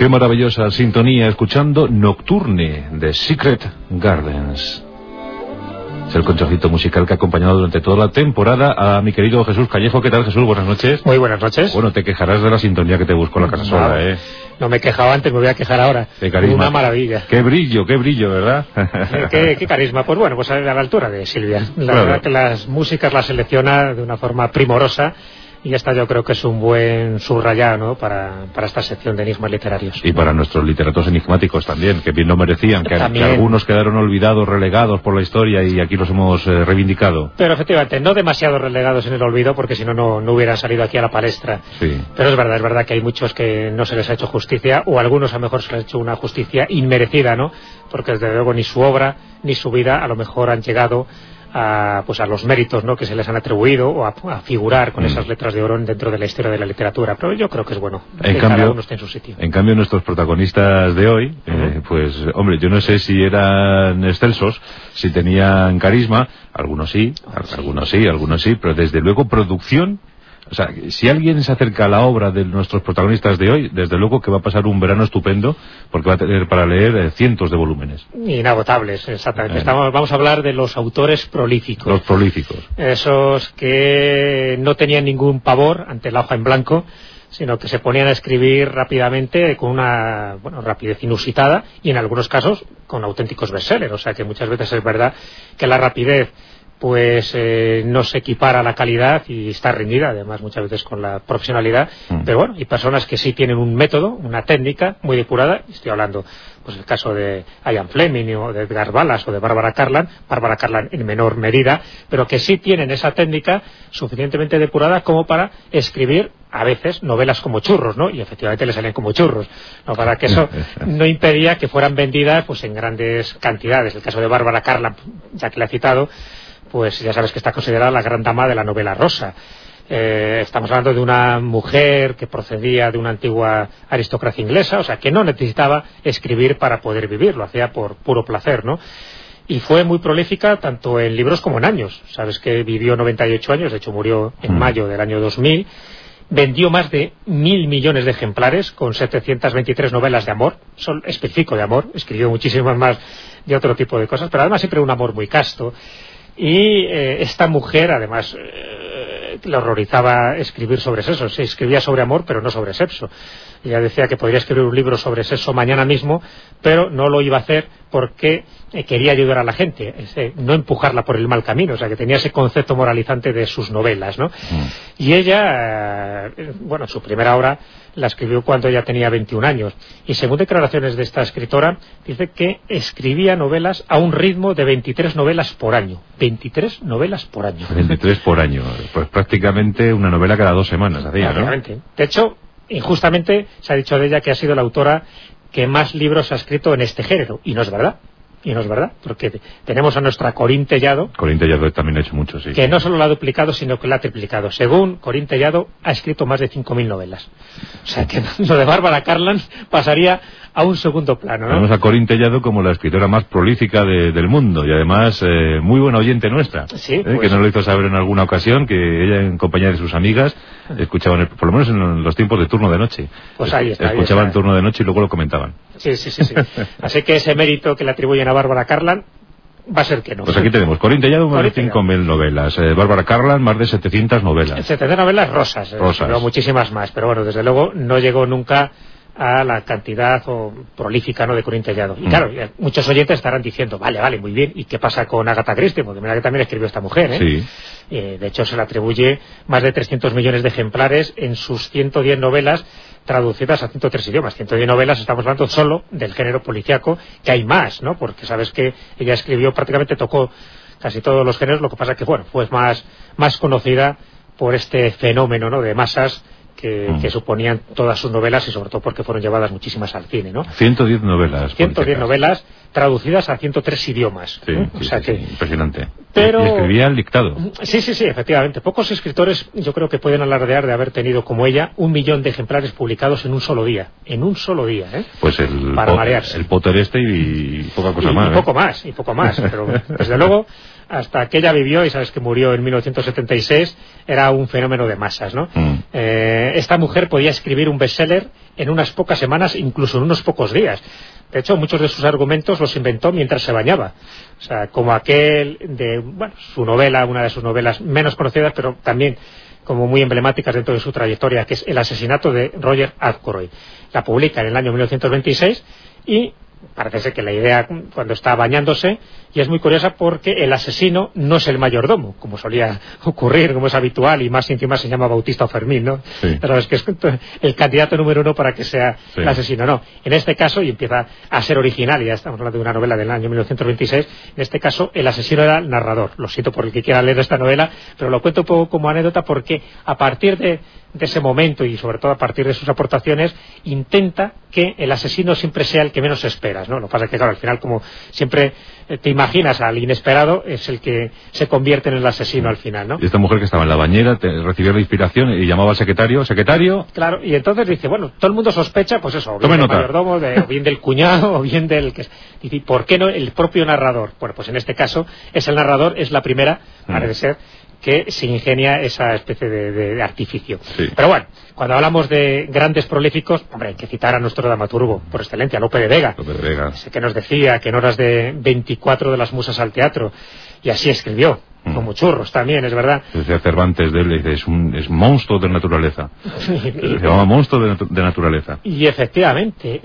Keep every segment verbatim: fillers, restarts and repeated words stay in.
Qué maravillosa sintonía, escuchando Nocturne de Secret Gardens. Es el concertito musical que ha acompañado durante toda la temporada a mi querido Jesús Callejo. ¿Qué tal, Jesús? Buenas noches. Muy buenas noches. Bueno, te quejarás de la sintonía que te busco en la casa sola, ¿eh? No me he quejado antes, me voy a quejar ahora. Qué carisma. Una maravilla. Qué brillo, qué brillo, ¿verdad? ¿Qué, qué carisma? Pues bueno, pues a la altura de Silvia. La Claro. verdad que las músicas las selecciona de una forma primorosa. Y esta yo creo que es un buen subrayado, ¿no?, para, para esta sección de enigmas literarios. Y para nuestros literatos enigmáticos también, que bien lo merecían, que, que algunos quedaron olvidados, relegados por la historia, y aquí los hemos eh, reivindicado. Pero efectivamente, no demasiado relegados en el olvido, porque si no, no hubieran salido aquí a la palestra. Sí. Pero es verdad, es verdad que hay muchos que no se les ha hecho justicia, o a algunos a lo mejor se les ha hecho una justicia inmerecida, ¿no? Porque desde luego ni su obra, ni su vida, a lo mejor han llegado a, pues a los méritos, ¿no?, que se les han atribuido, o a, a figurar con mm. esas letras de oro dentro de la historia de la literatura. Pero yo creo que es bueno en que cambio, cada uno esté en su sitio. En cambio, nuestros protagonistas de hoy, uh-huh. eh, pues, hombre, yo no sé si eran excelsos, si tenían carisma, algunos sí, oh, sí, algunos sí, algunos sí, pero desde luego producción. O sea, si alguien se acerca a la obra de nuestros protagonistas de hoy, desde luego que va a pasar un verano estupendo, porque va a tener para leer eh, cientos de volúmenes. Inagotables, exactamente. Eh. Estamos, vamos a hablar de los autores prolíficos. Los prolíficos. Esos que no tenían ningún pavor ante la hoja en blanco, sino que se ponían a escribir rápidamente con una, bueno, rapidez inusitada, y en algunos casos con auténticos bestsellers. O sea que muchas veces es verdad que la rapidez pues eh, no se equipara a la calidad y está reñida además muchas veces con la profesionalidad, mm. pero bueno, hay personas que sí tienen un método, una técnica muy depurada. Estoy hablando pues el caso de Ian Fleming o de Edgar Wallace o de Barbara Cartland, Barbara Cartland en menor medida, pero que sí tienen esa técnica suficientemente depurada como para escribir a veces novelas como churros, ¿no? Y efectivamente le salen como churros, ¿no? Para que eso no impedía que fueran vendidas pues en grandes cantidades. El caso de Barbara Cartland, ya que la he citado, pues ya sabes que está considerada la gran dama de la novela rosa. Eh, estamos hablando de una mujer que procedía de una antigua aristocracia inglesa, o sea, que no necesitaba escribir para poder vivir, lo hacía por puro placer, ¿no? Y fue muy prolífica tanto en libros como en años. Sabes que vivió noventa y ocho años, de hecho murió en mayo del año dos mil. Vendió más de mil millones de ejemplares con setecientas veintitrés novelas de amor, son específico de amor, escribió muchísimas más de otro tipo de cosas, pero además siempre un amor muy casto. Y eh, esta mujer, además, eh, le horrorizaba escribir sobre sexo. Se escribía sobre amor, pero no sobre sexo. Ella decía que podría escribir un libro sobre sexo mañana mismo, pero no lo iba a hacer porque eh, quería ayudar a la gente, ese, no empujarla por el mal camino. O sea, que tenía ese concepto moralizante de sus novelas, ¿no? Mm. Y ella, eh, bueno, su primera obra la escribió cuando ella tenía veintiún años. Y según declaraciones de esta escritora, dice que escribía novelas a un ritmo de veintitrés novelas por año. veintitrés novelas por año. veintitrés por año. Pues prácticamente una novela cada dos semanas hacía, ¿no? De hecho, injustamente se ha dicho de ella que ha sido la autora que más libros ha escrito en este género. Y no es verdad. Y no es verdad, porque tenemos a nuestra Corín Tellado. Corín Tellado también ha hecho mucho, sí. Que no solo la ha duplicado, sino que la ha triplicado. Según Corín Tellado, ha escrito más de cinco mil novelas. O sea que lo de Barbara Cartland pasaría a un segundo plano, ¿no? Tenemos a Corín Tellado como la escritora más prolífica de, del mundo, y además eh, muy buena oyente nuestra. Sí, ¿eh? Pues... Que nos lo hizo saber en alguna ocasión, que ella en compañía de sus amigas escuchaban, el, por lo menos en los tiempos de turno de noche. Pues ahí está. Escuchaban ahí está. turno de noche y luego lo comentaban. Sí, sí, sí, sí. Así que ese mérito que le atribuyen a Barbara Cartland va a ser que no. Pues aquí tenemos Corín Tellado, más de cinco mil novelas. Eh, Barbara Cartland, más de setecientas novelas. setecientas novelas rosas. Rosas. Pero muchísimas más. Pero bueno, desde luego no llegó nunca a la cantidad o prolífica, ¿no?, de Corín Tellado. Y mm. claro, muchos oyentes estarán diciendo, vale, vale, muy bien, ¿y qué pasa con Agatha Christie? Porque mira que también escribió esta mujer, ¿eh? Sí. Eh, de hecho, se le atribuye más de trescientos millones de ejemplares en sus ciento diez novelas traducidas a ciento tres idiomas. ciento diez novelas, estamos hablando solo del género policíaco, que hay más, ¿no? Porque sabes que ella escribió, prácticamente tocó casi todos los géneros, lo que pasa que, bueno, fue más, más conocida por este fenómeno, ¿no?, de masas que, mm. que suponían todas sus novelas, y sobre todo porque fueron llevadas muchísimas al cine, ¿no? ciento diez novelas. ciento diez novelas traducidas a ciento tres idiomas. Sí, ¿eh? sí, o sea sí, que... sí, impresionante. Pero... Y escribía el dictado. Sí, sí, sí, efectivamente. Pocos escritores yo creo que pueden alardear de haber tenido como ella un millón de ejemplares publicados en un solo día. En un solo día, ¿eh? Pues el, Para po marearse. el Potter este y, y poca cosa y, más. Y ¿eh? poco más, y poco más. Pero desde luego hasta que ella vivió, y sabes que murió en mil novecientos setenta y seis, era un fenómeno de masas, ¿no? Mm. Eh, esta mujer podía escribir un bestseller en unas pocas semanas, incluso en unos pocos días. De hecho, muchos de sus argumentos los inventó mientras se bañaba. O sea, como aquel de, bueno, su novela, una de sus novelas menos conocidas, pero también como muy emblemáticas dentro de su trayectoria, que es El asesinato de Roger Ackroyd. La publica en el año mil novecientos veintiséis y parece ser que la idea cuando está bañándose, y es muy curiosa porque el asesino no es el mayordomo, como solía ocurrir, como es habitual, y más encima se llama Bautista o Fermín, ¿no? Sí. Pero es que es el candidato número uno para que sea sí. el asesino, no. En este caso, y empieza a ser original, y ya estamos hablando de una novela del año mil novecientos veintiséis, en este caso el asesino era el narrador. Lo siento por el que quiera leer esta novela, pero lo cuento un poco como anécdota porque a partir de, de ese momento, y sobre todo a partir de sus aportaciones, intenta que el asesino siempre sea el que menos esperas, ¿no? Lo que pasa es que, claro, al final, como siempre te imaginas al inesperado, es el que se convierte en el asesino al final, ¿no? Y esta mujer que estaba en la bañera te, recibió la inspiración y llamaba al secretario, secretario... Claro, y entonces dice, bueno, todo el mundo sospecha, pues eso, o bien del mayordomo, de, o bien del cuñado, o bien del... que dice, ¿por qué no el propio narrador? Bueno, pues en este caso, es el narrador, es la primera, mm. parece ser, que se ingenia esa especie de, de, de artificio. Sí. Pero bueno, cuando hablamos de grandes prolíficos, hombre, hay que citar a nuestro dramaturgo por excelencia, Lope de Vega. Lope de Vega. Ese que nos decía que en horas de veinticuatro de las musas al teatro, y así escribió. Mm. Como churros también, es verdad. Decía Cervantes de él, dice, es un es monstruo de naturaleza. Se llama monstruo de, natu de naturaleza. Y efectivamente,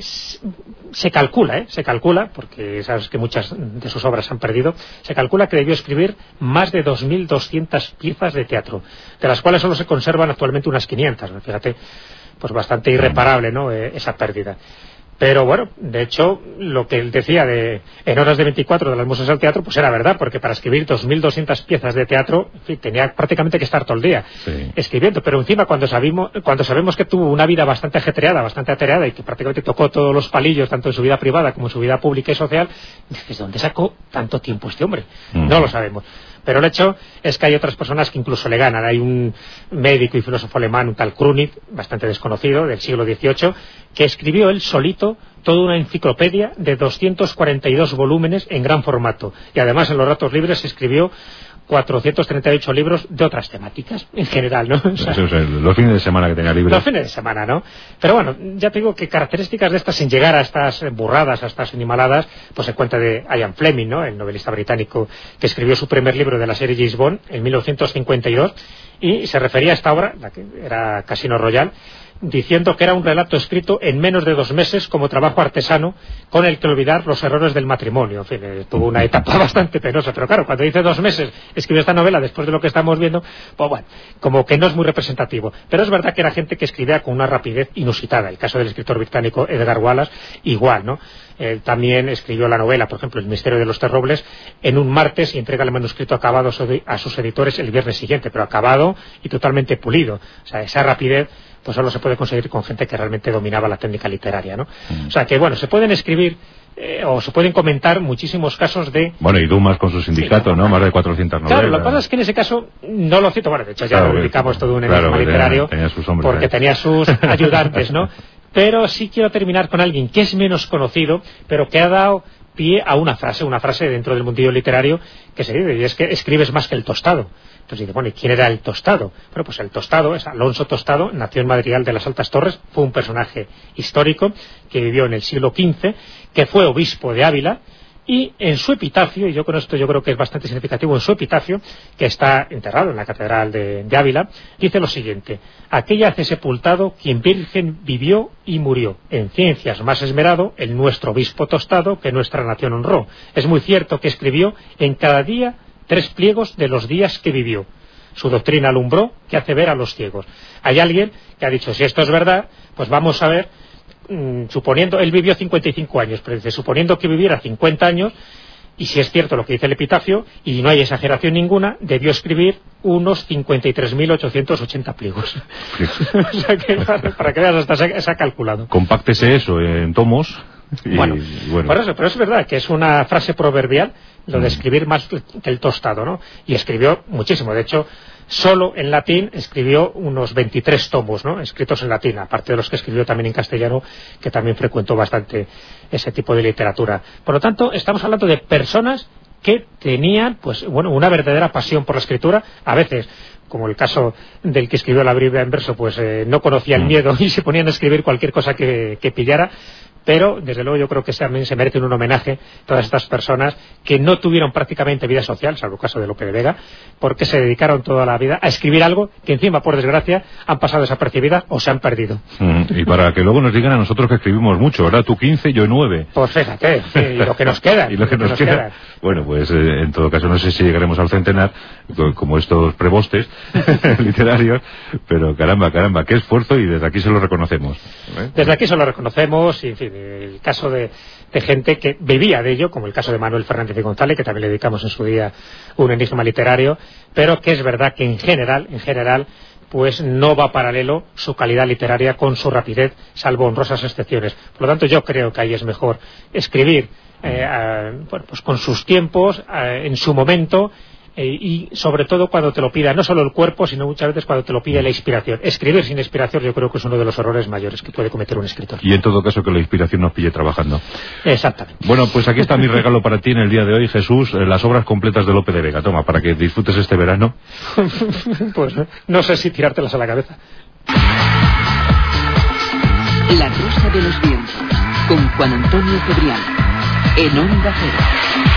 se calcula, ¿eh? Se calcula, porque sabes que muchas de sus obras se han perdido, se calcula que debió escribir más de dos mil doscientas piezas de teatro, de las cuales solo se conservan actualmente unas quinientas, ¿no? Fíjate, pues bastante irreparable, ¿no? Eh, esa pérdida. Pero bueno, de hecho, lo que él decía de en horas de veinticuatro de las musas al teatro, pues era verdad, porque para escribir dos mil doscientas piezas de teatro, en fin, tenía prácticamente que estar todo el día sí. escribiendo. Pero encima, cuando sabemos, cuando sabemos que tuvo una vida bastante ajetreada, bastante atareada, y que prácticamente tocó todos los palillos, tanto en su vida privada como en su vida pública y social, ¿de dónde sacó tanto tiempo este hombre? Mm. No lo sabemos. Pero el hecho es que hay otras personas que incluso le ganan. Hay un médico y filósofo alemán, un tal Krunitz, bastante desconocido, del siglo dieciocho, que escribió él solito toda una enciclopedia de doscientos cuarenta y dos volúmenes en gran formato. Y además en los ratos libres escribió cuatrocientos treinta y ocho libros de otras temáticas, en general, ¿no? O sea, Eso es el, los fines de semana que tenía libros. Los fines de semana, ¿no? Pero bueno, ya te digo que características de estas, sin llegar a estas burradas, a estas animaladas, pues se cuenta de Ian Fleming, ¿no? El novelista británico que escribió su primer libro de la serie James Bond en mil novecientos cincuenta y dos, y se refería a esta obra, la que era Casino Royale, diciendo que era un relato escrito en menos de dos meses como trabajo artesano con el que olvidar los errores del matrimonio. En fin, eh, tuvo una etapa bastante penosa, pero claro, cuando dice dos meses escribió esta novela después de lo que estamos viendo, pues bueno, como que no es muy representativo. Pero es verdad que era gente que escribía con una rapidez inusitada. El caso del escritor británico Edgar Wallace, igual, ¿no? Él también escribió la novela, por ejemplo, El misterio de los tres robles, en un martes y entrega el manuscrito acabado a sus editores el viernes siguiente, pero acabado y totalmente pulido. O sea, esa rapidez pues solo se puede conseguir con gente que realmente dominaba la técnica literaria, ¿no? Mm. O sea que, bueno, se pueden escribir eh, o se pueden comentar muchísimos casos de... Bueno, y Dumas con su sindicato, sí, ¿no? Más de cuatrocientas novelas. Claro, lo que pasa es que en ese caso no lo cito, bueno, de hecho ya claro, lo dedicamos todo un enigma claro, literario, tenía, tenía sus hombres, porque ¿eh? tenía sus ayudantes, ¿no? Pero sí quiero terminar con alguien que es menos conocido, pero que ha dado pie a una frase, una frase dentro del mundillo literario que se dice, y es que escribes más que el tostado. Entonces dice, bueno, ¿y quién era el Tostado? Bueno, pues el Tostado es Alonso Tostado, nació en Madrigal de las Altas Torres, fue un personaje histórico que vivió en el siglo quince, que fue obispo de Ávila, y en su epitafio, y yo con esto yo creo que es bastante significativo, en su epitafio, que está enterrado en la Catedral de, de Ávila, dice lo siguiente: aquella hace sepultado quien virgen vivió y murió, en ciencias más esmerado el nuestro obispo Tostado que nuestra nación honró. Es muy cierto que escribió en cada día tres pliegos de los días que vivió. Su doctrina alumbró que hace ver a los ciegos. Hay alguien que ha dicho, si esto es verdad, pues vamos a ver, mmm, suponiendo, él vivió cincuenta y cinco años, pero dice, suponiendo que viviera cincuenta años, y si es cierto lo que dice el epitafio, y no hay exageración ninguna, debió escribir unos cincuenta y tres mil ochocientos ochenta pliegos. Sí. O sea que, para que veas, hasta se, se ha calculado. Compáctese eso en tomos. Y, bueno, y bueno. Por eso, pero es verdad que es una frase proverbial lo de escribir más que el tostado, ¿no? Y escribió muchísimo, de hecho, solo en latín escribió unos veintitrés tomos, ¿no? Escritos en latín, aparte de los que escribió también en castellano, que también frecuentó bastante ese tipo de literatura. Por lo tanto, estamos hablando de personas que tenían, pues bueno, una verdadera pasión por la escritura. A veces, como el caso del que escribió la Biblia en verso, pues eh, no conocía el miedo y se ponían a escribir cualquier cosa que, que pillara. Pero, desde luego, yo creo que también se merecen un homenaje todas estas personas que no tuvieron prácticamente vida social, salvo el caso de Lope de Vega, porque se dedicaron toda la vida a escribir algo que encima, por desgracia, han pasado desapercibidas o se han perdido. Mm, y para que luego nos digan a nosotros que escribimos mucho, ¿verdad? Tú quince, yo nueve. Pues fíjate, sí, y lo que nos queda. y lo que, lo que nos, nos queda. queda. Bueno, pues eh, en todo caso no sé si llegaremos al centenar, como estos prebostes literarios, pero caramba, caramba, qué esfuerzo, y desde aquí se lo reconocemos. ¿eh? Desde aquí se lo reconocemos, y en fin, el caso de, de gente que vivía de ello, como el caso de Manuel Fernández y González, que también le dedicamos en su día un enigma literario, pero que es verdad que en general, en general, pues no va paralelo su calidad literaria con su rapidez, salvo honrosas excepciones. Por lo tanto, yo creo que ahí es mejor escribir eh, a, bueno, pues con sus tiempos, eh, en su momento, eh, y sobre todo cuando te lo pida no solo el cuerpo, sino muchas veces cuando te lo pide la inspiración. Escribir sin inspiración yo creo que es uno de los errores mayores que puede cometer un escritor. Y en todo caso que la inspiración nos pille trabajando. Exactamente. Bueno, pues aquí está mi regalo para ti en el día de hoy, Jesús, eh, las obras completas de Lope de Vega. Toma, para que disfrutes este verano. Pues no sé si tirártelas a la cabeza. La Rosa de los Vientos, con Juan Antonio Cebrián, en Onda Cero.